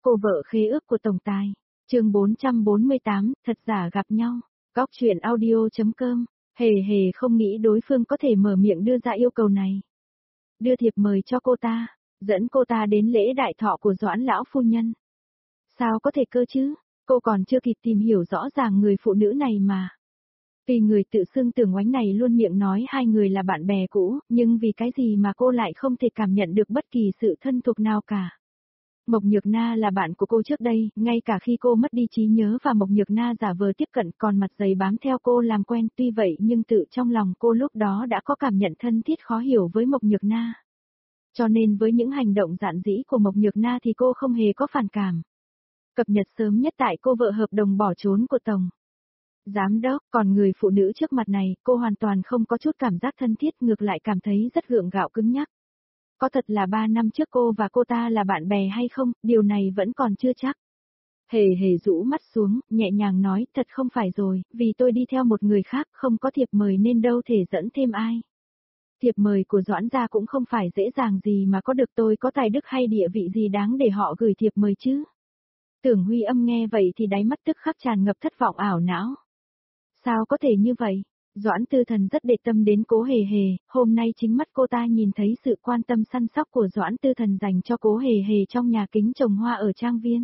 Cô vợ khế ước của tổng tài. Chương 448, thật giả gặp nhau. Góc truyện audio.com. Hề hề không nghĩ đối phương có thể mở miệng đưa ra yêu cầu này. Đưa thiệp mời cho cô ta, dẫn cô ta đến lễ đại thọ của Doãn lão phu nhân. Sao có thể cơ chứ, cô còn chưa kịp tìm hiểu rõ ràng người phụ nữ này mà. Vì người tự xưng Tưởng Oánh này luôn miệng nói hai người là bạn bè cũ, nhưng vì cái gì mà cô lại không thể cảm nhận được bất kỳ sự thân thuộc nào cả. Mộc Nhược Na là bạn của cô trước đây, ngay cả khi cô mất đi trí nhớ và Mộc Nhược Na giả vờ tiếp cận còn mặt dày bám theo cô làm quen, tuy vậy nhưng tự trong lòng cô lúc đó đã có cảm nhận thân thiết khó hiểu với Mộc Nhược Na. Cho nên với những hành động dạn dĩ của Mộc Nhược Na thì cô không hề có phản cảm. Cập nhật sớm nhất tại cô vợ hợp đồng bỏ trốn của Tổng Giám đốc, còn người phụ nữ trước mặt này, cô hoàn toàn không có chút cảm giác thân thiết, ngược lại cảm thấy rất gượng gạo cứng nhắc. Có thật là 3 năm trước cô và cô ta là bạn bè hay không, điều này vẫn còn chưa chắc. Hề hề rũ mắt xuống, nhẹ nhàng nói, thật không phải rồi, vì tôi đi theo một người khác, không có thiệp mời nên đâu thể dẫn thêm ai. Thiệp mời của Doãn gia cũng không phải dễ dàng gì mà có được, tôi có tài đức hay địa vị gì đáng để họ gửi thiệp mời chứ. Tưởng Huy Âm nghe vậy thì đáy mắt tức khắc tràn ngập thất vọng ảo não. Sao có thể như vậy? Doãn Tư Thần rất để tâm đến Cố Hề Hề, hôm nay chính mắt cô ta nhìn thấy sự quan tâm săn sóc của Doãn Tư Thần dành cho Cố Hề Hề trong nhà kính trồng hoa ở trang viên.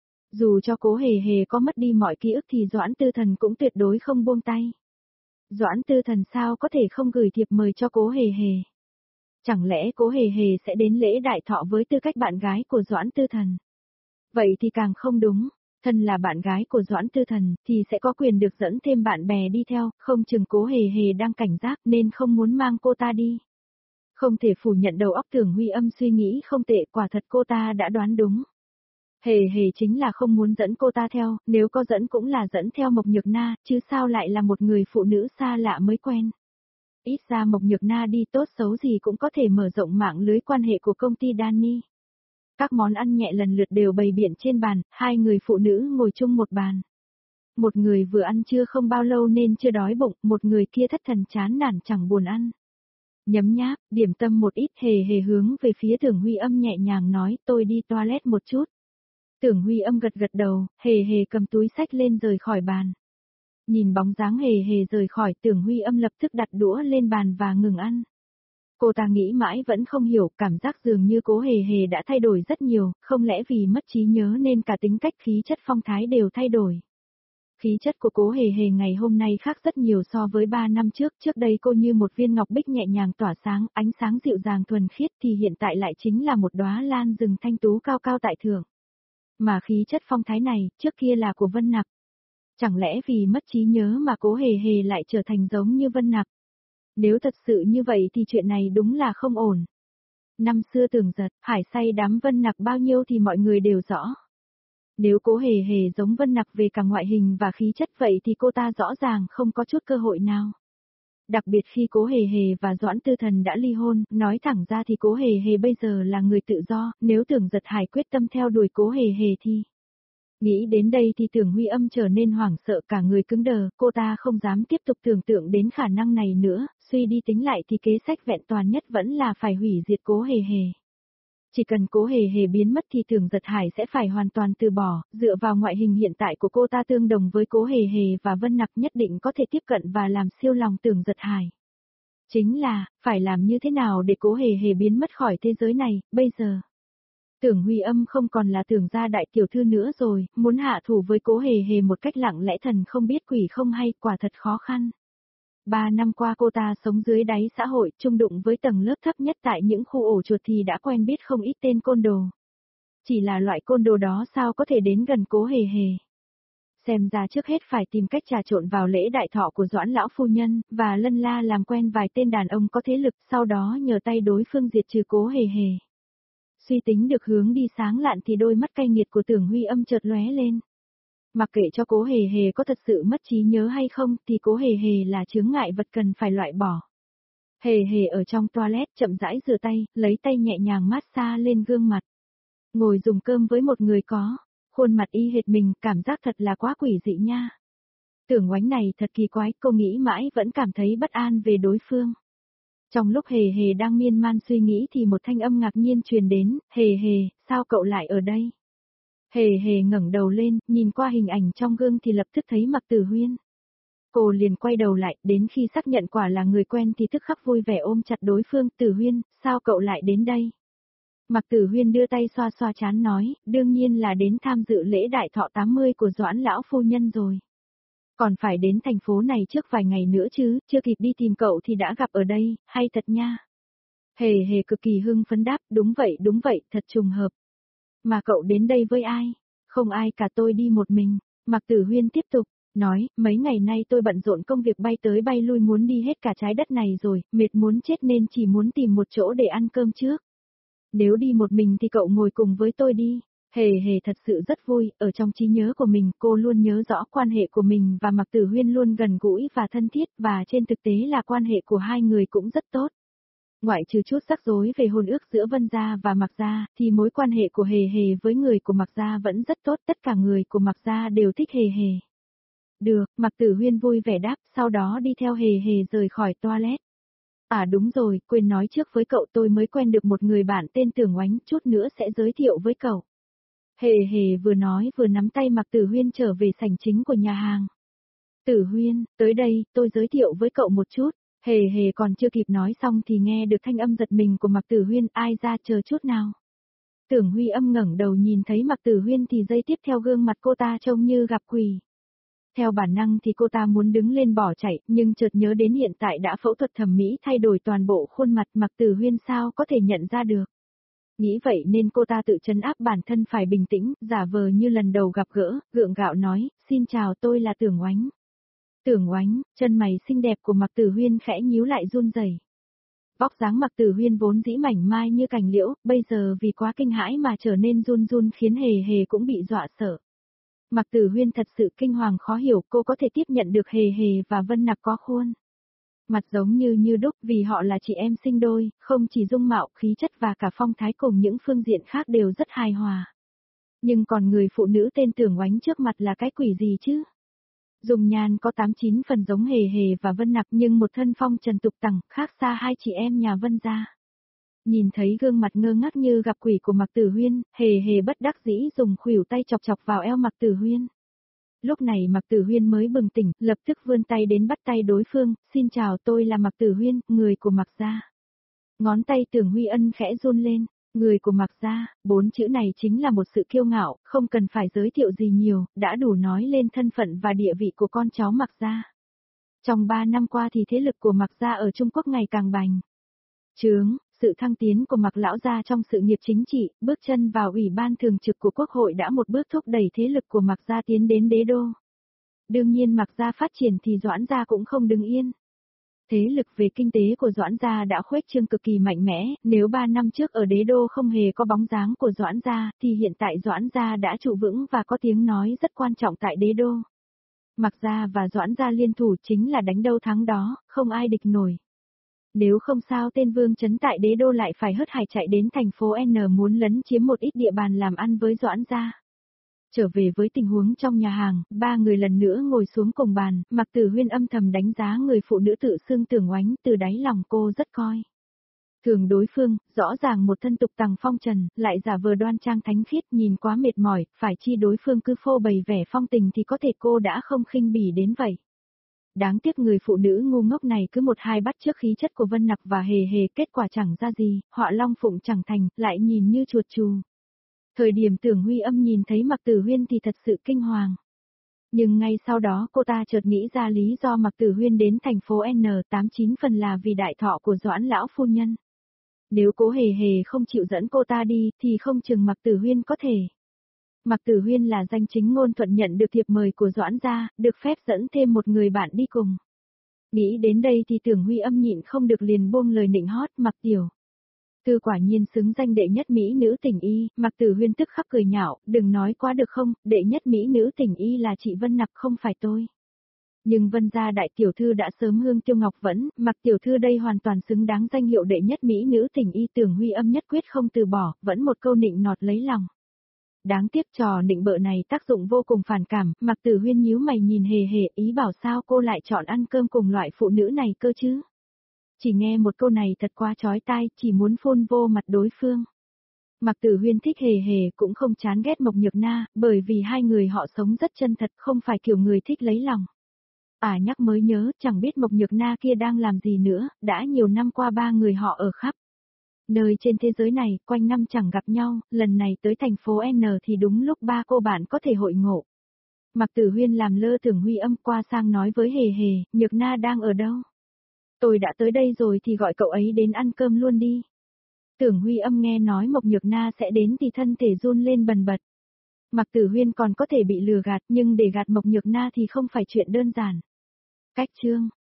Dù cho Cố Hề Hề có mất đi mọi ký ức thì Doãn Tư Thần cũng tuyệt đối không buông tay. Doãn Tư Thần sao có thể không gửi thiệp mời cho Cố Hề Hề? Chẳng lẽ Cố Hề Hề sẽ đến lễ đại thọ với tư cách bạn gái của Doãn Tư Thần? Vậy thì càng không đúng. Thân là bạn gái của Doãn Tư Thần thì sẽ có quyền được dẫn thêm bạn bè đi theo, không chừng Cố Hề Hề đang cảnh giác nên không muốn mang cô ta đi. Không thể phủ nhận đầu óc Tưởng Huy Âm suy nghĩ không tệ, quả thật cô ta đã đoán đúng. Hề Hề chính là không muốn dẫn cô ta theo, nếu có dẫn cũng là dẫn theo Mộc Nhược Na, chứ sao lại là một người phụ nữ xa lạ mới quen. Ít ra Mộc Nhược Na đi tốt xấu gì cũng có thể mở rộng mạng lưới quan hệ của công ty Danny. Các món ăn nhẹ lần lượt đều bày biện trên bàn, hai người phụ nữ ngồi chung một bàn. Một người vừa ăn trưa không bao lâu nên chưa đói bụng, một người kia thất thần chán nản chẳng buồn ăn. Nhấm nháp, điểm tâm một ít, Hề Hề hướng về phía Tưởng Huy Âm nhẹ nhàng nói, tôi đi toilet một chút. Tưởng Huy Âm gật gật đầu, Hề Hề cầm túi xách lên rời khỏi bàn. Nhìn bóng dáng Hề Hề rời khỏi, Tưởng Huy Âm lập tức đặt đũa lên bàn và ngừng ăn. Cô ta nghĩ mãi vẫn không hiểu, cảm giác dường như Cố Hề Hề đã thay đổi rất nhiều, không lẽ vì mất trí nhớ nên cả tính cách khí chất phong thái đều thay đổi. Khí chất của Cố Hề Hề ngày hôm nay khác rất nhiều so với 3 năm trước đây cô như một viên ngọc bích nhẹ nhàng tỏa sáng, ánh sáng dịu dàng thuần khiết thì hiện tại lại chính là một đóa lan rừng thanh tú cao cao tại thượng. Mà khí chất phong thái này, trước kia là của Vân Nặc. Chẳng lẽ vì mất trí nhớ mà Cố Hề Hề lại trở thành giống như Vân Nặc? Nếu thật sự như vậy thì chuyện này đúng là không ổn. Năm xưa Tưởng Giật, Hải say đắm Vân Nặc bao nhiêu thì mọi người đều rõ. Nếu Cố Hề Hề giống Vân Nặc về cả ngoại hình và khí chất vậy thì cô ta rõ ràng không có chút cơ hội nào. Đặc biệt khi Cố Hề Hề và Doãn Tư Thần đã ly hôn, nói thẳng ra thì Cố Hề Hề bây giờ là người tự do, nếu Tưởng Giật Hải quyết tâm theo đuổi Cố Hề Hề thì... Nghĩ đến đây thì Tưởng Huy Âm trở nên hoảng sợ, cả người cứng đờ, cô ta không dám tiếp tục tưởng tượng đến khả năng này nữa, suy đi tính lại thì kế sách vẹn toàn nhất vẫn là phải hủy diệt Cố Hề Hề. Chỉ cần Cố Hề Hề biến mất thì Tưởng Giật Hải sẽ phải hoàn toàn từ bỏ, dựa vào ngoại hình hiện tại của cô ta tương đồng với Cố Hề Hề và Vân Nặc nhất định có thể tiếp cận và làm siêu lòng Tưởng Giật Hải. Chính là, phải làm như thế nào để Cố Hề Hề biến mất khỏi thế giới này, bây giờ. Tưởng Huy Âm không còn là Tưởng gia đại tiểu thư nữa rồi, muốn hạ thủ với Cố Hề Hề một cách lặng lẽ thần không biết quỷ không hay, quả thật khó khăn. 3 năm qua cô ta sống dưới đáy xã hội, chung đụng với tầng lớp thấp nhất tại những khu ổ chuột thì đã quen biết không ít tên côn đồ. Chỉ là loại côn đồ đó sao có thể đến gần Cố Hề Hề. Xem ra trước hết phải tìm cách trà trộn vào lễ đại thọ của Doãn lão phu nhân, và lân la làm quen vài tên đàn ông có thế lực, sau đó nhờ tay đối phương diệt trừ Cố Hề Hề. Suy tính được hướng đi sáng lạn thì đôi mắt cay nghiệt của Tưởng Huy Âm chợt lóe lên. Mặc kệ cho Cố Hề Hề có thật sự mất trí nhớ hay không thì Cố Hề Hề là chướng ngại vật cần phải loại bỏ. Hề Hề ở trong toilet chậm rãi rửa tay, lấy tay nhẹ nhàng massage lên gương mặt. Ngồi dùng cơm với một người có khuôn mặt y hệt mình, cảm giác thật là quá quỷ dị nha. Tưởng Oánh này thật kỳ quái, cô nghĩ mãi vẫn cảm thấy bất an về đối phương. Trong lúc Hề Hề đang miên man suy nghĩ thì một thanh âm ngạc nhiên truyền đến, Hề Hề, sao cậu lại ở đây? Hề hề ngẩng đầu lên, nhìn qua hình ảnh trong gương thì lập tức thấy Mạc Tử Huyên. Cô liền quay đầu lại, đến khi xác nhận quả là người quen thì tức khắc vui vẻ ôm chặt đối phương. Tử Huyên, sao cậu lại đến đây? Mạc Tử Huyên đưa tay xoa xoa trán nói, đương nhiên là đến tham dự lễ đại thọ 80 của Doãn lão phu nhân rồi. Còn phải đến thành phố này trước vài ngày nữa chứ, chưa kịp đi tìm cậu thì đã gặp ở đây, hay thật nha. Hề hề cực kỳ hưng phấn đáp, đúng vậy, thật trùng hợp. Mà cậu đến đây với ai? Không ai cả, tôi đi một mình. Mạc Tử Huyên tiếp tục, nói, mấy ngày nay tôi bận rộn công việc bay tới bay lui muốn đi hết cả trái đất này rồi, mệt muốn chết nên chỉ muốn tìm một chỗ để ăn cơm trước. Nếu đi một mình thì cậu ngồi cùng với tôi đi. Hề hề thật sự rất vui, ở trong trí nhớ của mình cô luôn nhớ rõ quan hệ của mình và Mạc Tử Huyên luôn gần gũi và thân thiết và trên thực tế là quan hệ của hai người cũng rất tốt. Ngoại trừ chút rắc rối về hôn ước giữa Vân Gia và Mạc Gia, thì mối quan hệ của Hề Hề với người của Mạc Gia vẫn rất tốt, tất cả người của Mạc Gia đều thích Hề Hề. Được, Mạc Tử Huyên vui vẻ đáp, sau đó đi theo Hề Hề rời khỏi toilet. À đúng rồi, quên nói trước với cậu, tôi mới quen được một người bạn tên Tưởng Oánh, chút nữa sẽ giới thiệu với cậu. Hề Hề vừa nói vừa nắm tay Mạc Tử Huyên trở về sảnh chính của nhà hàng. Tử Huyên, tới đây, tôi giới thiệu với cậu một chút. Hề hề còn chưa kịp nói xong thì nghe được thanh âm giật mình của Mạc Tử Huyên, ai ra chờ chút nào. Tưởng Huy Âm ngẩng đầu nhìn thấy Mạc Tử Huyên thì giây tiếp theo gương mặt cô ta trông như gặp quỷ. Theo bản năng thì cô ta muốn đứng lên bỏ chạy, nhưng chợt nhớ đến hiện tại đã phẫu thuật thẩm mỹ thay đổi toàn bộ khuôn mặt, Mạc Tử Huyên sao có thể nhận ra được. Nghĩ vậy nên cô ta tự trấn áp bản thân phải bình tĩnh, giả vờ như lần đầu gặp gỡ, gượng gạo nói, xin chào, tôi là Tưởng Oánh. Tưởng Oánh, chân mày xinh đẹp của Mạc Tử Huyên khẽ nhíu lại run rẩy. Vóc dáng Mạc Tử Huyên vốn dĩ mảnh mai như cành liễu, bây giờ vì quá kinh hãi mà trở nên run run khiến Hề Hề cũng bị dọa sợ. Mạc Tử Huyên thật sự kinh hoàng khó hiểu, cô có thể tiếp nhận được Hề Hề và Vân Nặc có khuôn mặt giống như đúc vì họ là chị em sinh đôi, không chỉ dung mạo, khí chất và cả phong thái cùng những phương diện khác đều rất hài hòa. Nhưng còn người phụ nữ tên Tưởng Oánh trước mặt là cái quỷ gì chứ? Dùng nhan có 89 phần giống Hề Hề và Vân Nặc nhưng một thân phong trần tục tằng, khác xa hai chị em nhà Vân gia. Nhìn thấy gương mặt ngơ ngác như gặp quỷ của Mạc Tử Huyên, Hề Hề bất đắc dĩ dùng khuỷu tay chọc chọc vào eo Mạc Tử Huyên. Lúc này Mạc Tử Huyên mới bừng tỉnh, lập tức vươn tay đến bắt tay đối phương, xin chào, tôi là Mạc Tử Huyên, người của Mạc gia. Ngón tay Tưởng Huy Ân khẽ run lên. Người của Mạc gia, 4 chữ này chính là một sự kiêu ngạo, không cần phải giới thiệu gì nhiều, đã đủ nói lên thân phận và địa vị của con cháu Mạc gia. Trong 3 năm qua thì thế lực của Mạc gia ở Trung Quốc ngày càng bành trướng, sự thăng tiến của Mạc lão gia trong sự nghiệp chính trị, bước chân vào ủy ban thường trực của Quốc hội đã một bước thúc đẩy thế lực của Mạc gia tiến đến đế đô. Đương nhiên Mạc gia phát triển thì Doãn gia cũng không đứng yên. Thế lực về kinh tế của Doãn gia đã khuếch trương cực kỳ mạnh mẽ, nếu 3 năm trước ở đế đô không hề có bóng dáng của Doãn gia, thì hiện tại Doãn gia đã trụ vững và có tiếng nói rất quan trọng tại đế đô. Mạc gia và Doãn gia liên thủ chính là đánh đâu thắng đó, không ai địch nổi. Nếu không sao tên Vương Chấn tại đế đô lại phải hớt hải chạy đến thành phố N muốn lấn chiếm một ít địa bàn làm ăn với Doãn gia. Trở về với tình huống trong nhà hàng, 3 người lần nữa ngồi xuống cùng bàn, Mạc Tử Huyên âm thầm đánh giá người phụ nữ tự xưng Tưởng Oánh, từ đáy lòng cô rất coi thường đối phương, rõ ràng một thân tục tằng phong trần, lại giả vờ đoan trang thánh khiết, nhìn quá mệt mỏi, phải chi đối phương cứ phô bày vẻ phong tình thì có thể cô đã không khinh bỉ đến vậy. Đáng tiếc người phụ nữ ngu ngốc này cứ một hai bắt chước khí chất của Vân Nặc và Hề Hề, kết quả chẳng ra gì, họa long phụng chẳng thành, lại nhìn như chuột chù. Thời điểm Tưởng Huy Âm nhìn thấy Mạc Tử Huyên thì thật sự kinh hoàng. Nhưng ngay sau đó cô ta chợt nghĩ ra lý do Mạc Tử Huyên đến thành phố N89 phần là vì đại thọ của Doãn lão phu nhân. Nếu cố Hề Hề không chịu dẫn cô ta đi thì không chừng Mạc Tử Huyên có thể. Mạc Tử Huyên là danh chính ngôn thuận nhận được thiệp mời của Doãn gia, được phép dẫn thêm một người bạn đi cùng. Nghĩ đến đây thì Tưởng Huy Âm nhịn không được liền buông lời nịnh hót, Mạc tiểu thư quả nhiên xứng danh đệ nhất mỹ nữ tỉnh y. Mạc Tử Huyên tức khắc cười nhạo, đừng nói quá được không, đệ nhất mỹ nữ tỉnh y là chị Vân Nặc không phải tôi. Nhưng Vân gia đại tiểu thư đã sớm hương tiêu ngọc vẫn, Mạc tiểu thư đây hoàn toàn xứng đáng danh hiệu đệ nhất mỹ nữ tỉnh y. Tưởng Huy Âm nhất quyết không từ bỏ, vẫn một câu nịnh nọt lấy lòng. Đáng tiếc trò nịnh bợ này tác dụng vô cùng phản cảm, Mạc Tử Huyên nhíu mày nhìn Hề Hề, ý bảo sao cô lại chọn ăn cơm cùng loại phụ nữ này cơ chứ. Chỉ nghe một câu này thật quá chói tai, chỉ muốn phun vô mặt đối phương. Mạc Tử Huyên thích Hề Hề cũng không chán ghét Mộc Nhược Na, bởi vì hai người họ sống rất chân thật, không phải kiểu người thích lấy lòng. Nhắc mới nhớ, chẳng biết Mộc Nhược Na kia đang làm gì nữa, đã nhiều năm qua ba người họ ở khắp nơi trên thế giới này, quanh năm chẳng gặp nhau, lần này tới thành phố N thì đúng lúc ba cô bạn có thể hội ngộ. Mạc Tử Huyên làm lơ Tưởng Huy Âm qua sang nói với Hề Hề, Nhược Na đang ở đâu? Tôi đã tới đây rồi thì gọi cậu ấy đến ăn cơm luôn đi. Tưởng Huy Âm nghe nói Mộc Nhược Na sẽ đến thì thân thể run lên bần bật. Mạc Tử Huyên còn có thể bị lừa gạt nhưng để gạt Mộc Nhược Na thì không phải chuyện đơn giản. Cách chương